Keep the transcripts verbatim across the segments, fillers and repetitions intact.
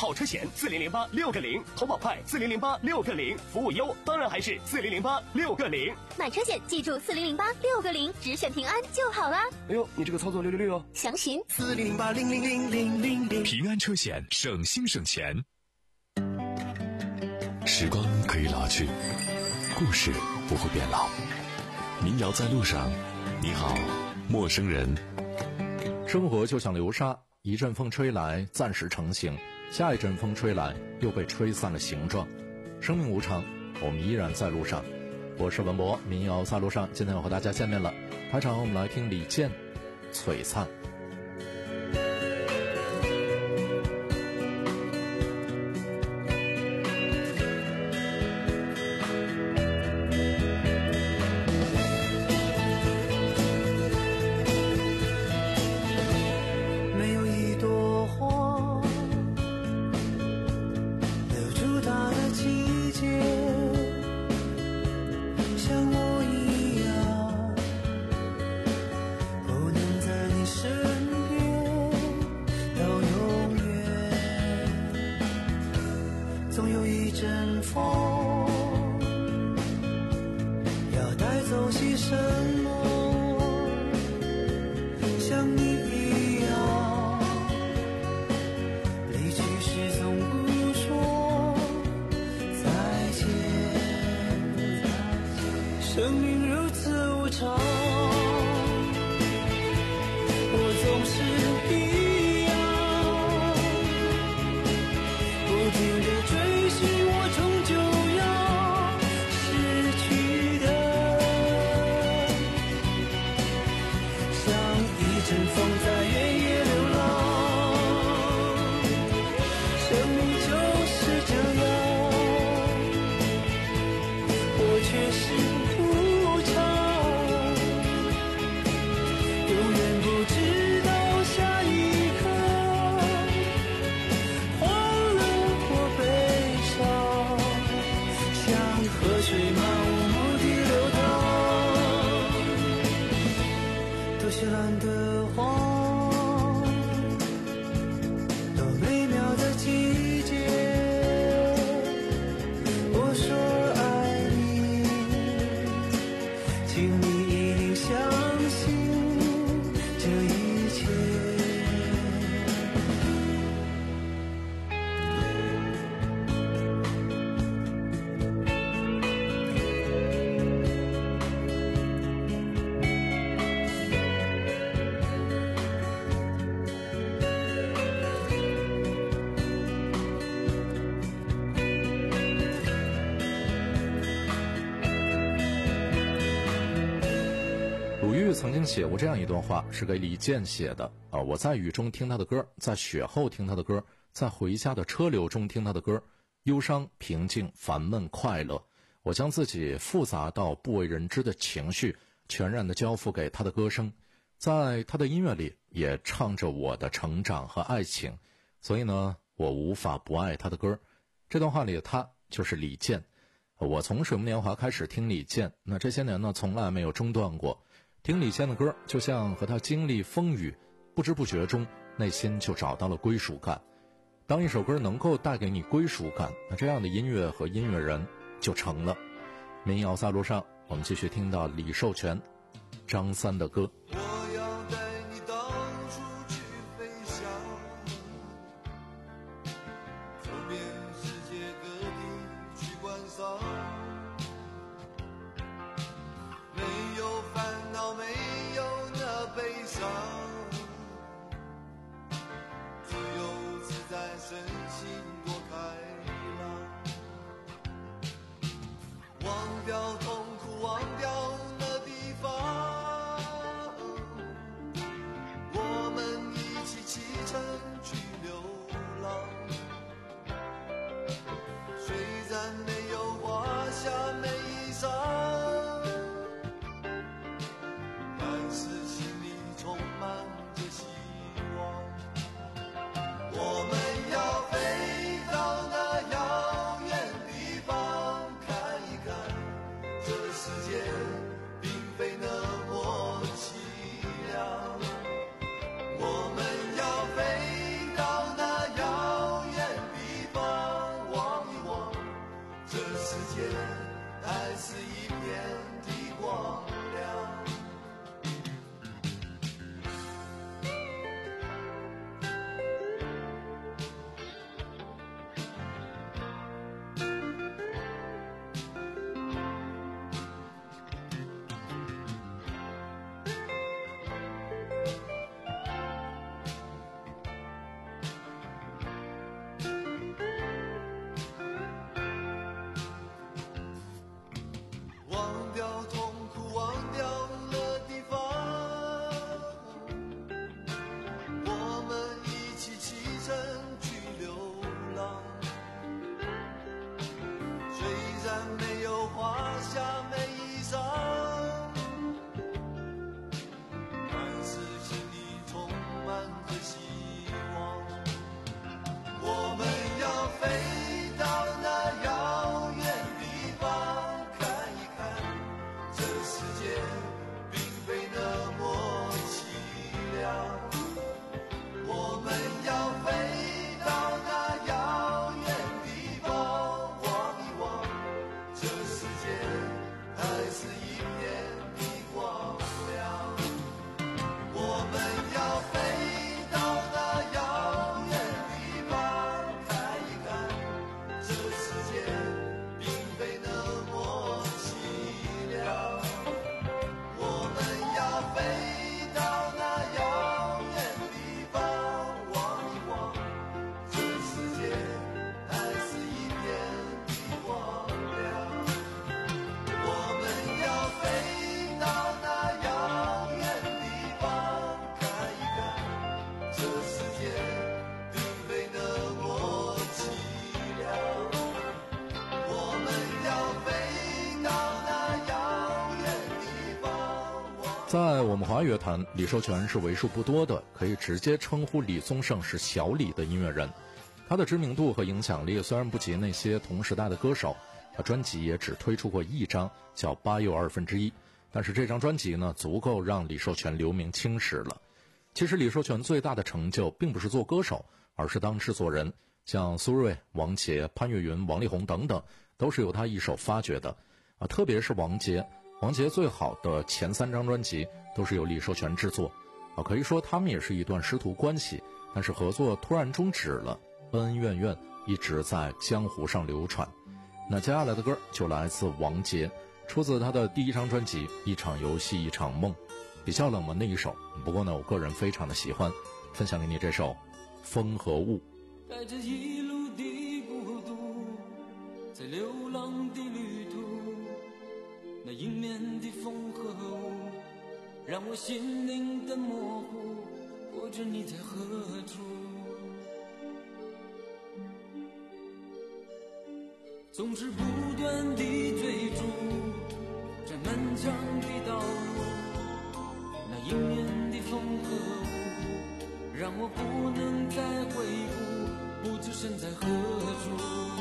好车险四零零八六个零，投保快四零零八六个零，服务优当然还是四零零八六个零。 买车险记住四零零八六个零，只选平安就好啦。 哎呦，你这个操作六六六哦！ 详询四零零八零零零零零零。 平安车险，省心省钱。时光可以老去，故事不会变老。民谣在路上，你好，陌生人。 生活就像流沙，一阵风吹来，暂时成型，下一阵风吹来，又被吹散了形状。生命无常，我们依然在路上。我是文博，民谣在路上，今天我和大家见面了。开场我们来听李健《璀璨》。 生命如此无常，我总是一样，不停地追寻我终究要失去的，像一阵风在原野流浪，生命就是这样，我却是绚烂的花，多美妙的季节。我说爱你，请你一定相信这一切。 曾经写过这样一段话，是给李健写的啊！我在雨中听他的歌，在雪后听他的歌，在回家的车流中听他的歌，忧伤、平静、烦闷、快乐，我将自己复杂到不为人知的情绪全然的交付给他的歌声，在他的音乐里也唱着我的成长和爱情，所以呢，我无法不爱他的歌。这段话里的他就是李健。我从水木年华开始听李健，那这些年呢，从来没有中断过。听李健的歌，就像和他经历风雨，不知不觉中内心就找到了归属感。当一首歌能够带给你归属感，那这样的音乐和音乐人就成了。民谣在路上，我们继续听到李寿全、张三的歌。 我要带你到处去飞翔，走遍世界各地去观赏，没有烦恼，没有那悲伤，自由自在，身心多开朗，忘掉痛苦，忘掉那地方，我们一起启程去流浪，虽然没有华厦美衣裳，但是心里充满着希望。我们要飞到那遥远地方，看一看这世界并非那么凄凉。我们要飞到那遥远地在我们华语乐坛，李寿全是为数不多的可以直接称呼李宗盛是小李的音乐人。他的知名度和影响力虽然不及那些同时代的歌手，他专辑也只推出过一张，叫《八又二分之一》，但是这张专辑呢，足够让李寿全留名青史了。其实李寿全最大的成就并不是做歌手，而是当制作人，像苏芮、王杰、潘越云、王力宏等等，都是由他一手发掘的啊。特别是王杰，王杰最好的前三张专辑都是由李寿全制作啊，可以说他们也是一段师徒关系，但是合作突然终止了，恩恩怨怨一直在江湖上流传。那接下来的歌就来自王杰，出自他的第一张专辑《一场游戏一场梦》，比较冷门的一首，不过呢我个人非常的喜欢，分享给你这首《风和雾》。 带着一路的孤独，在流浪的旅途，那迎面的风和雾让我心灵的模糊，不知你在何处。总是不断地追逐这漫长的道路，那迎面的风和雾让我不能再回顾，不知身在何处。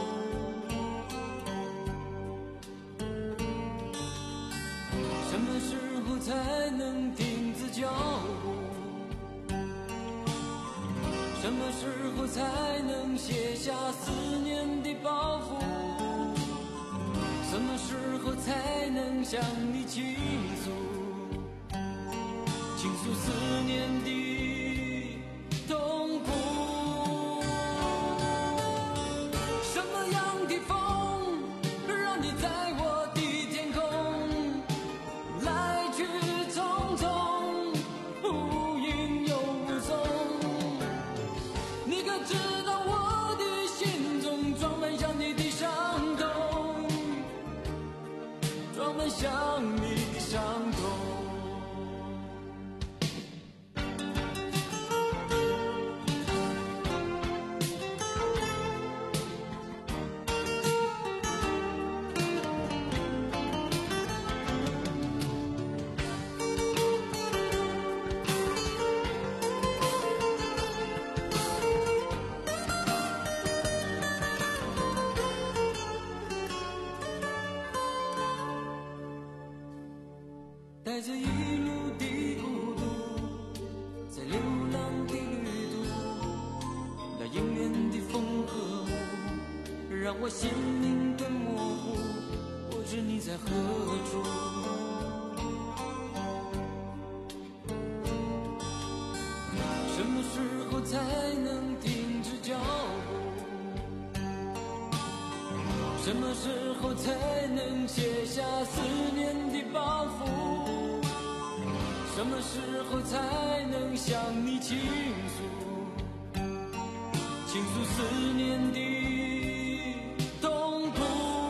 什么时候才能停止脚步？什么时候才能卸下思念的包袱？什么时候才能向你倾诉，倾诉思念的痛苦？什么样的风让你在我的天空来去匆匆，无影又无踪？你可知道我的心中装满想你的伤痛，装满想你的伤痛。带着一路的孤独，在流浪的旅途，那迎面的风和雾让我心灵更模糊，不知你在何处。什么时候才能停止脚步？什么时候才能卸下思念的包袱？什么时候才能向你倾诉，倾诉思念的痛苦？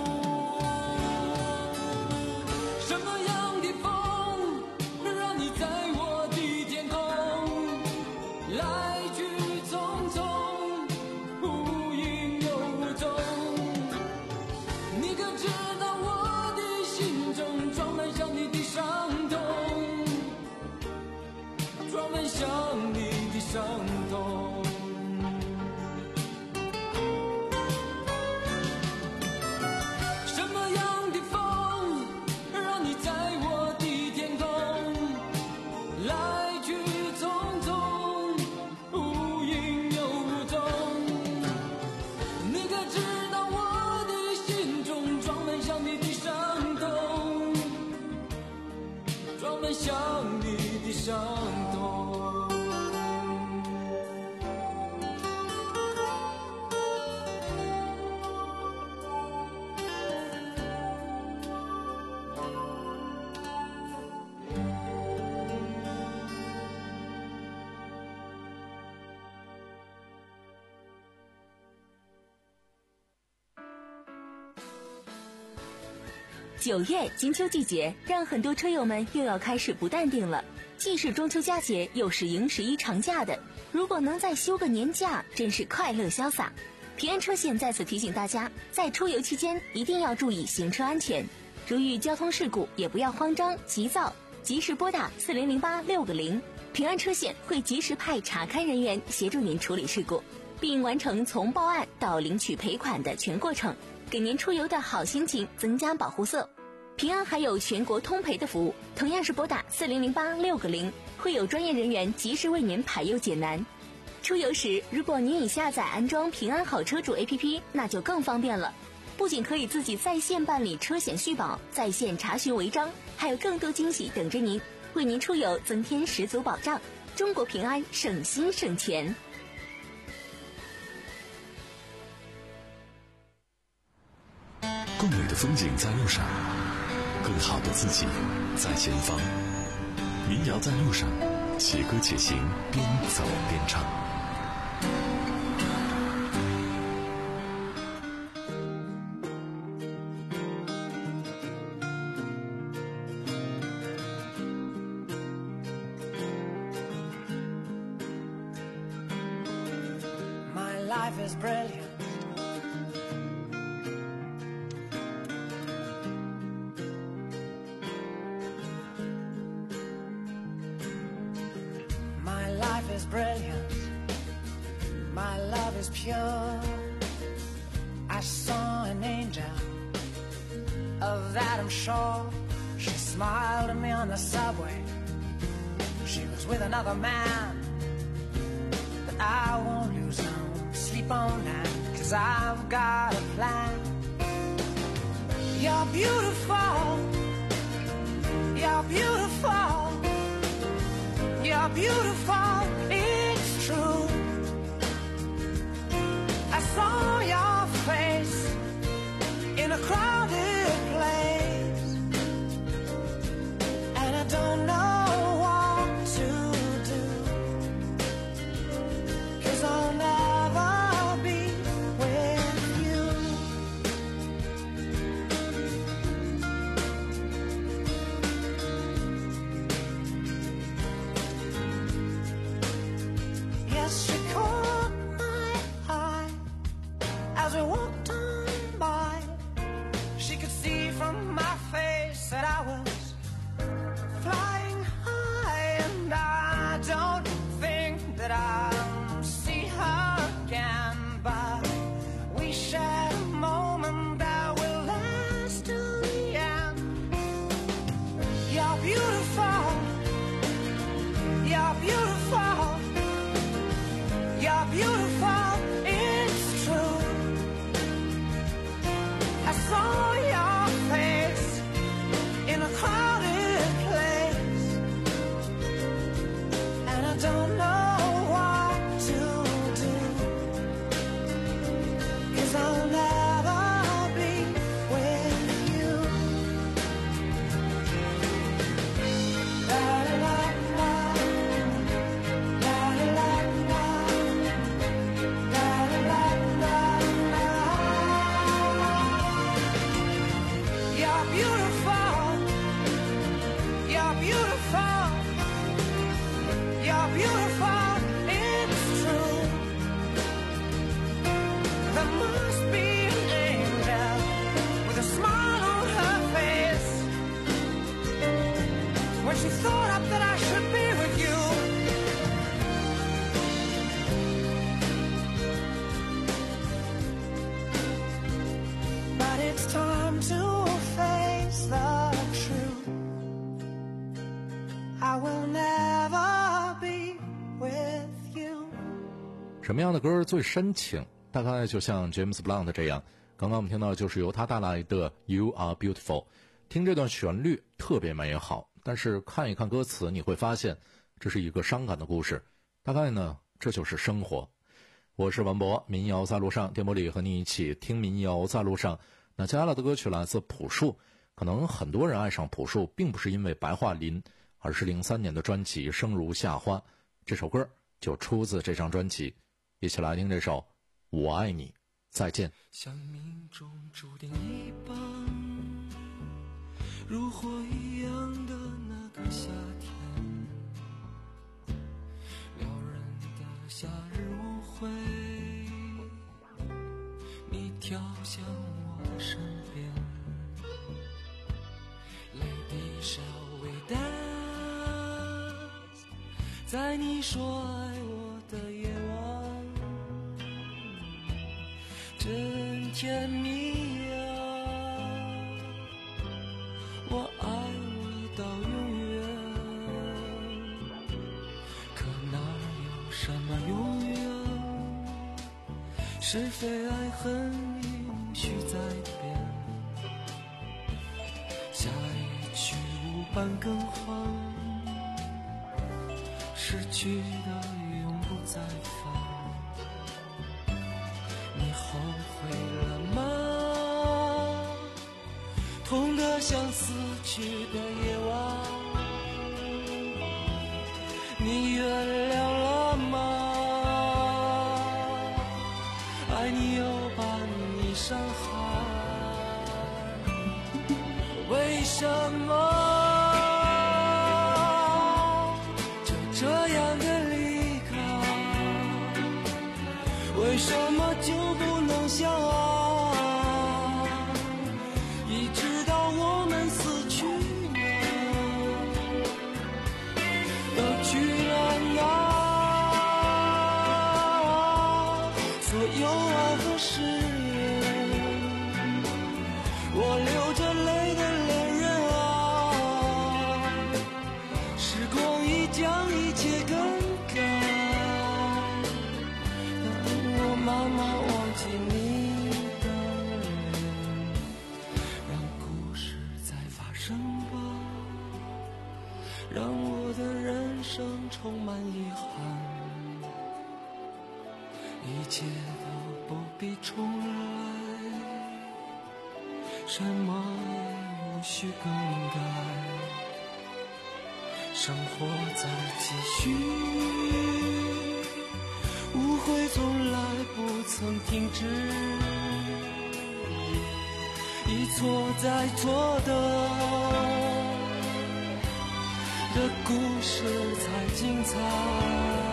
什么样的风让你在我的天空来去匆匆，无影又无踪？你可知道我的心中装满想你的伤痛，装满想你的伤痛？什么样的风让你在我的天空来去匆匆，无影又无踪？你可知道我的心中装满想你的伤痛，装满想你的伤痛？ 九月金秋季节，让很多车友们又要开始不淡定了。既是中秋佳节，又是迎十一长假的，如果能再休个年假，真是快乐潇洒。平安车险在此提醒大家，在出游期间一定要注意行车安全，如遇交通事故也不要慌张急躁， 及时拨打四零零八六个零，平安车险会及时派查勘人员协助您处理事故，并完成从报案到领取赔款的全过程，给您出游的好心情增加保护色。平安还有全国通赔的服务，同样是拨打四零零八六个零，会有专业人员及时为您排忧解难。出游时，如果您已下载安装平安好车主 A P P， 那就更方便了。不仅可以自己在线办理车险续保，在线查询违章，还有更多惊喜等着您，为您出游增添十足保障。中国平安，省心省钱。 更美的风景在路上，更好的自己在前方。民谣在路上，且歌且行，边走边唱。 Life is brilliant. My life is brilliant. My love is pure. I saw an angel, of that I'm sure. She smiled at me on the subway. She was with another man, but I won't lose no sleep on that, 'cause I've got a plan. You're beautiful. You're beautiful. You're beautiful. It's true. I saw your face in a crowded place, and I don't know what to do, 'cause I'll never be with you. Yes, she caught my eye as we walked on by. She could see from my face that I was flying high, and I don't think that I'll see her again, but we shared a moment that will last till the end. You're beautiful. You're beautiful. You're beautiful. It's true. I saw your face in a crowded place, and I don't know what to do, 'cause I'll never be with you. La la la la, la la la la, la la la la la. You're beautiful. You're beautiful. You're beautiful. It's true. There must be an angel with a smile on her face when she thought up that I should be with you. But it's time to face the truth. I will never be with you. 什么样的歌最深情？大概就像 James Blunt 这样，刚刚我们听到的就是由他带来的 You Are Beautiful。听这段旋律特别美好，但是看一看歌词，你会发现这是一个伤感的故事。大概呢，这就是生活。我是文博，民谣在路上，电波里和你一起听民谣在路上。那接下来的歌曲来自朴树，可能很多人爱上朴树，并不是因为白桦林，而是零三年的专辑《生如夏花》，这首歌就出自这张专辑。一起来听这首《我爱你，再见》。 像命中注定一般，如火一样的那个夏天，撩人的夏日舞会，你跳向我身边，泪滴稍微淡在你说爱我的夜晚，真甜蜜啊，我爱你到永远，可哪有什么永远，是非爱恨永续在变，下一曲无伴更换，失去的永不再返，你后悔了吗？痛得像死去的夜晚，你原谅了吗？爱你又把你伤害，为什么为什么就不能相爱，一直到我们死去了，都去了哪？所有爱和誓言，我流着泪的恋人啊，时光已将一切更改，慢慢忘记你的脸，让故事再发生吧，让我的人生充满遗憾，一切都不必重来，什么也无需更改，生活在继续，误会从来不曾停止，一错再错的的故事才精彩。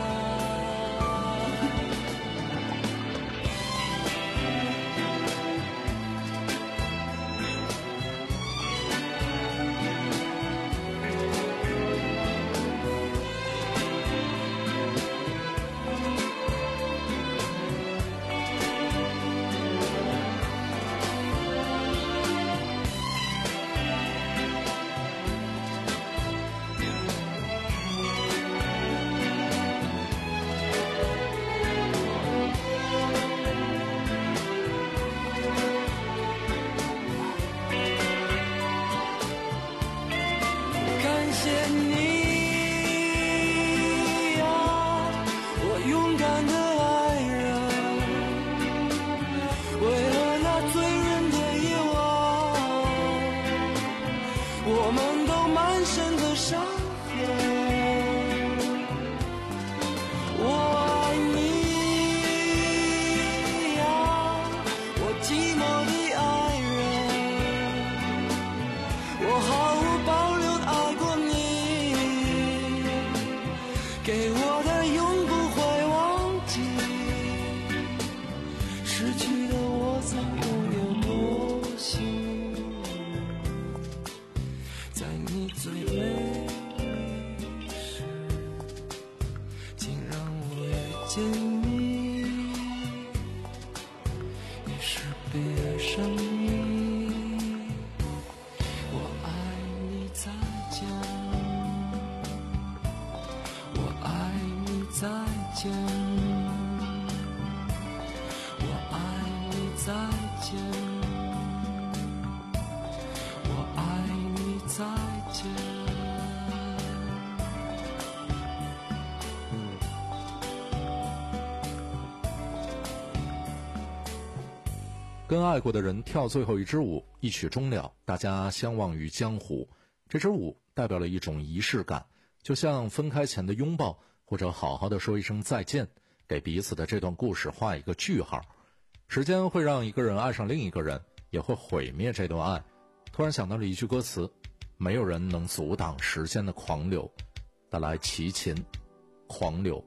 跟爱过的人跳最后一支舞，一曲终了，大家相忘于江湖。这支舞代表了一种仪式感，就像分开前的拥抱，或者好好的说一声再见，给彼此的这段故事画一个句号。时间会让一个人爱上另一个人，也会毁灭这段爱。突然想到了一句歌词，没有人能阻挡时间的狂流。带来齐秦，狂流。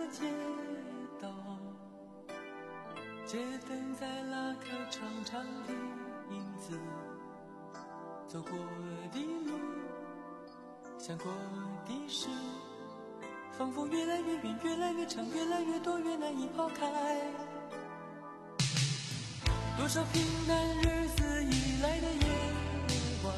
街道，街灯在拉开长长的影子，走过的路，想过的事，仿佛越来越远，越来越长，越来越多，越难以抛开。多少平淡日子以来的夜晚，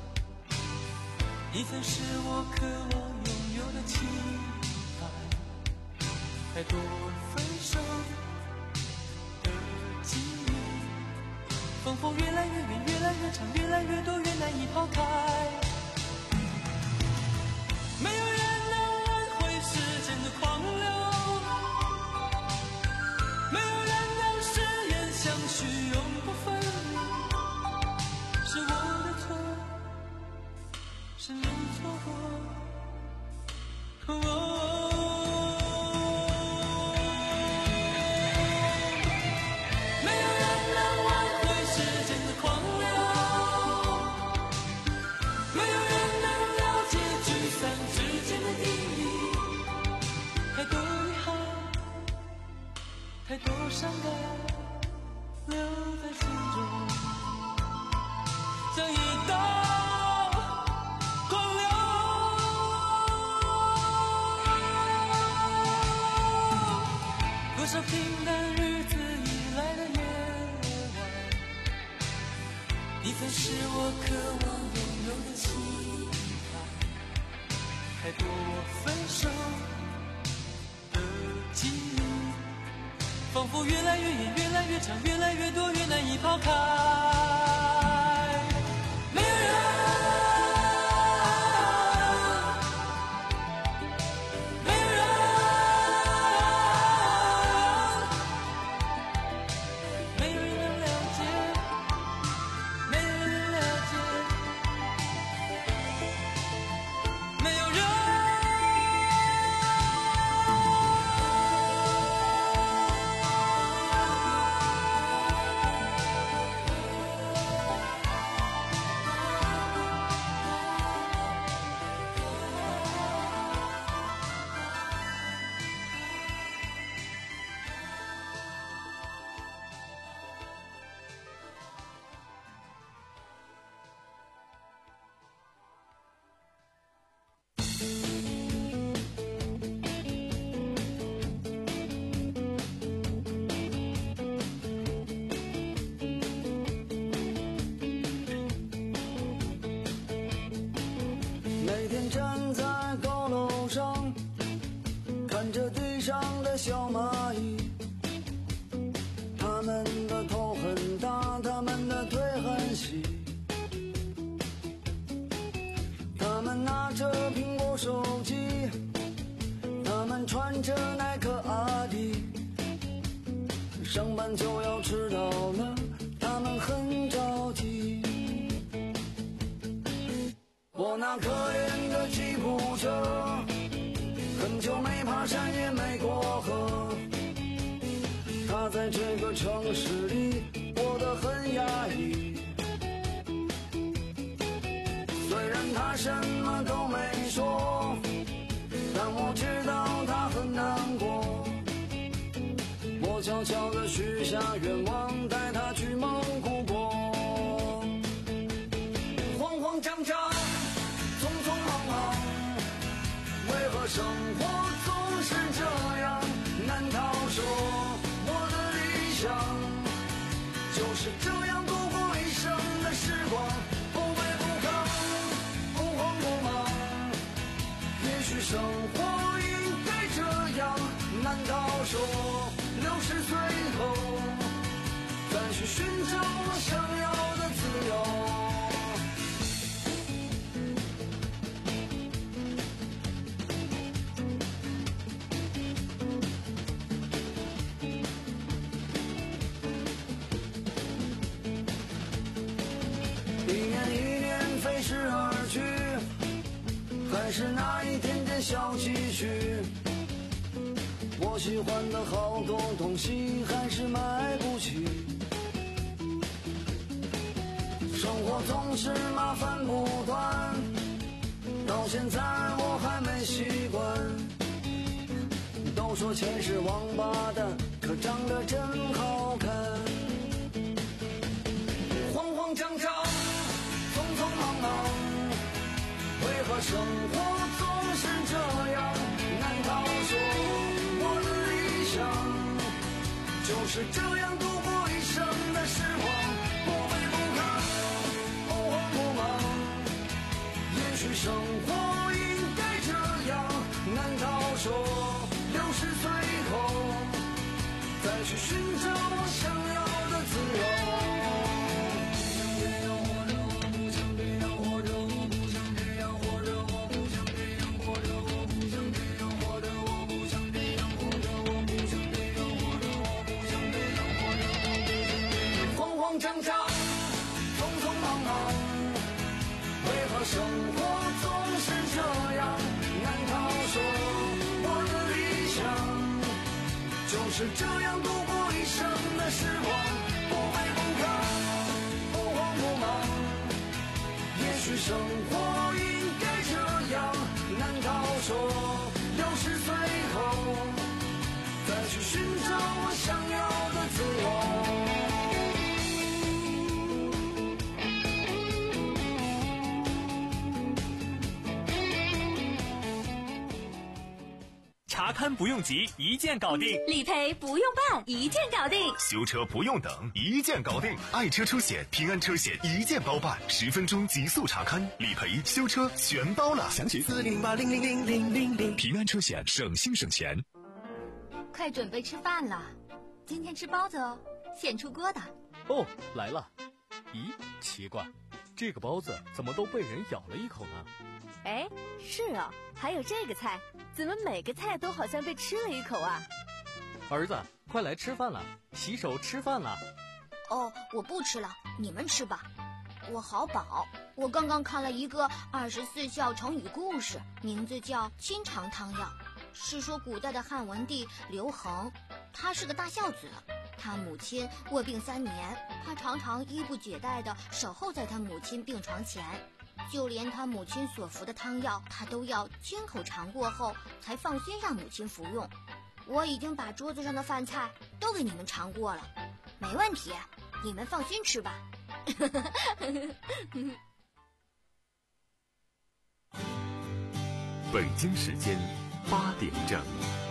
你曾是我渴望拥有的期盼，太多分手的记忆，仿佛越来越远，越来越长，越来越多，越难以抛开。没有人能挽回时间的狂流，没有人能誓言相许永不分离，是我的错，是你错过。哦，没有人能挽回时间的狂流，没有人能了解聚散之间的意义，太多遗憾，太多伤感留在心中，像一道狂流。多少平淡日子以来的夜晚，你曾是我渴望拥有的期盼，太多分手的记忆，仿佛越来越远，越来越长，越来越多，越难以抛开。没有人，没有人，没有人能了解，没有人能了解，没有人。 每天站在高楼上，看着地上的小蚂蚁，它们的头很大，它们的腿很细，它们拿着苹果手机，它们穿着耐克阿迪，上班就要迟到了，它们很着急。我那可怜的吉普车，很久没爬山也没过河，它在这个城市里过得很压抑。虽然它什么都没说，但我知道它很难过。我悄悄地许下愿望，带它去蒙古国。慌慌张张，匆匆忙忙，为何生活总是这样？难道说我的理想就是这样度过一生的时光？不卑不亢，不慌不忙，也许生活应该这样。难道说六十岁后再去寻找我想要的自由？还是那一点点小积蓄，我喜欢的好多东西还是买不起。生活总是麻烦不断，到现在我还没习惯，都要说钱是王八蛋，可长得真好看。慌慌张张，匆匆忙忙，为何生活总是这样？难道说我的理想就是这样度过一生的时光？不卑不亢，不慌不忙，也许生活应该这样。难道说六十岁后再去寻找我想要的自由？张张，匆匆忙忙，为何生活总是这样？难道说我的理想就是这样度过一生的时光？不卑不亢，不慌不忙，也许生活应该这样。难道说六十岁后再去寻找我想要的自由？ 查勘不用急，一键搞定； 理赔不用办，一键搞定； 修车不用等，一键搞定。爱车车险、平安车险一键包办，十分钟极速查勘、理赔、修车全包了。详情四零八零零零零零零。平安车险，省心省钱。 快准备吃饭了，今天吃包子哦，现出锅的。 哦，来了。咦，奇怪，这个包子怎么都被人咬了一口呢？ 哎，是啊，还有这个菜，怎么每个菜都好像被吃了一口啊？ 儿子，快来吃饭了，洗手吃饭了。 哦，我不吃了，你们吃吧，我好饱。我刚刚看了一个二十四孝成语故事，名字叫《清肠汤药》，是说古代的汉文帝刘恒，他是个大孝子，他母亲卧病三年，他常常衣不解带地守候在他母亲病床前，就连他母亲所服的汤药，他都要亲口尝过后才放心让母亲服用。我已经把桌子上的饭菜都给你们尝过了，没问题，你们放心吃吧。 北京时间八点整。